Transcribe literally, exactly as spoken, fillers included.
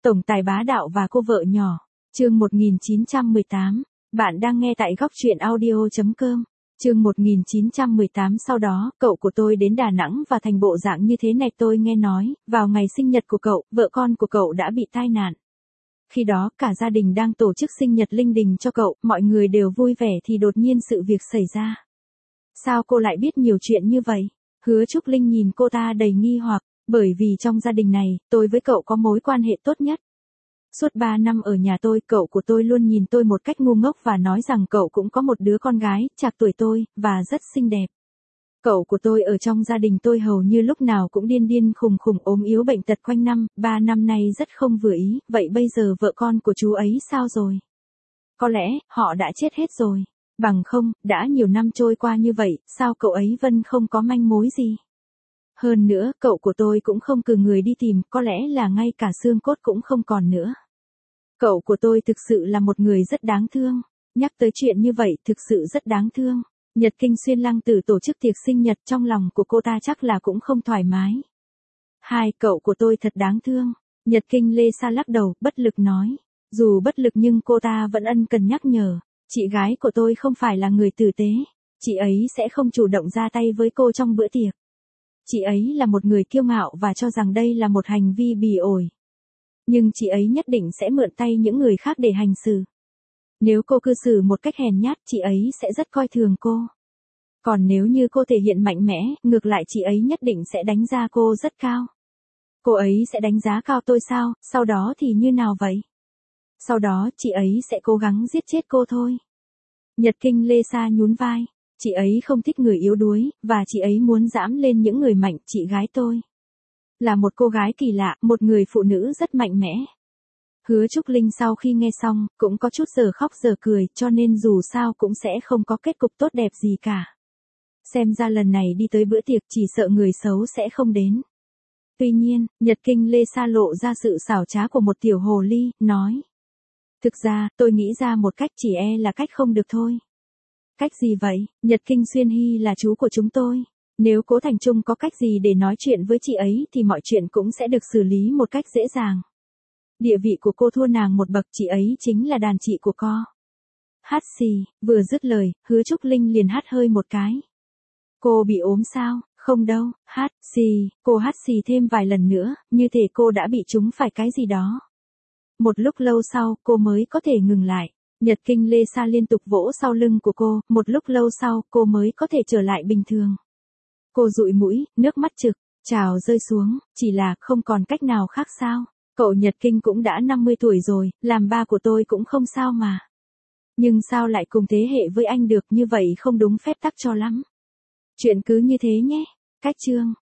Tổng tài bá đạo và cô vợ nhỏ. Chương một nghìn chín trăm mười tám. Bạn đang nghe tại góc truyện audio chấm com. Chương một nghìn chín trăm mười tám. Sau đó, cậu của tôi đến Đà Nẵng và thành bộ dạng như thế này. Tôi nghe nói, vào ngày sinh nhật của cậu, vợ con của cậu đã bị tai nạn. Khi đó, cả gia đình đang tổ chức sinh nhật linh đình cho cậu, mọi người đều vui vẻ thì đột nhiên sự việc xảy ra. Sao cô lại biết nhiều chuyện như vậy? Hứa Trúc Linh nhìn cô ta đầy nghi hoặc, bởi vì trong gia đình này, tôi với cậu có mối quan hệ tốt nhất. Suốt ba năm ở nhà tôi, cậu của tôi luôn nhìn tôi một cách ngu ngốc và nói rằng cậu cũng có một đứa con gái, trạc tuổi tôi, và rất xinh đẹp. Cậu của tôi ở trong gia đình tôi hầu như lúc nào cũng điên điên khùng khùng ốm yếu bệnh tật quanh năm, ba năm nay rất không vừa ý, vậy bây giờ vợ con của chú ấy sao rồi? Có lẽ, họ đã chết hết rồi. Bằng không, đã nhiều năm trôi qua như vậy, sao cậu ấy vẫn không có manh mối gì? Hơn nữa, cậu của tôi cũng không cử người đi tìm, có lẽ là ngay cả xương cốt cũng không còn nữa. Cậu của tôi thực sự là một người rất đáng thương. Nhắc tới chuyện như vậy, thực sự rất đáng thương. Nhật Kinh Xuyên Lăng Tử tổ chức tiệc sinh nhật, trong lòng của cô ta chắc là cũng không thoải mái. Hai, cậu của tôi thật đáng thương. Nhật Kinh Lê Sa lắc đầu, bất lực nói. Dù bất lực nhưng cô ta vẫn ân cần nhắc nhở. Chị gái của tôi không phải là người tử tế. Chị ấy sẽ không chủ động ra tay với cô trong bữa tiệc. Chị ấy là một người kiêu ngạo và cho rằng đây là một hành vi bỉ ổi. Nhưng chị ấy nhất định sẽ mượn tay những người khác để hành xử. Nếu cô cư xử một cách hèn nhát, chị ấy sẽ rất coi thường cô. Còn nếu như cô thể hiện mạnh mẽ, ngược lại chị ấy nhất định sẽ đánh giá cô rất cao. Cô ấy sẽ đánh giá cao tôi sao, sau đó thì như nào vậy? Sau đó, chị ấy sẽ cố gắng giết chết cô thôi. Nhật Kinh Lê Sa nhún vai. Chị ấy không thích người yếu đuối, và chị ấy muốn dẫm lên những người mạnh. Chị gái tôi là một cô gái kỳ lạ, một người phụ nữ rất mạnh mẽ. Hứa Trúc Linh sau khi nghe xong, cũng có chút giờ khóc giờ cười, cho nên dù sao cũng sẽ không có kết cục tốt đẹp gì cả. Xem ra lần này đi tới bữa tiệc chỉ sợ người xấu sẽ không đến. Tuy nhiên, Nhật Kinh Lê Sa lộ ra sự xảo trá của một tiểu hồ ly, nói. Thực ra, tôi nghĩ ra một cách, chỉ e là cách không được thôi. Cách gì vậy? Nhật Kinh Xuyên Hy là chú của chúng tôi. Nếu Cố Thành Trung có cách gì để nói chuyện với chị ấy thì mọi chuyện cũng sẽ được xử lý một cách dễ dàng. Địa vị của cô thua nàng một bậc, chị ấy chính là đàn chị của co. Hát xì, vừa dứt lời, Hứa Trúc Linh liền hát hơi một cái. Cô bị ốm sao? Không đâu, hát xì, cô hát xì thêm vài lần nữa, như thể cô đã bị trúng phải cái gì đó. Một lúc lâu sau, cô mới có thể ngừng lại. Nhật Kinh Lê Sa liên tục vỗ sau lưng của cô, một lúc lâu sau, cô mới có thể trở lại bình thường. Cô dụi mũi, nước mắt trực, trào rơi xuống, chỉ là không còn cách nào khác sao. Cậu Nhật Kinh cũng đã năm mươi tuổi rồi, làm ba của tôi cũng không sao mà. Nhưng sao lại cùng thế hệ với anh được, như vậy không đúng phép tắc cho lắm. Chuyện cứ như thế nhé. Cách chương.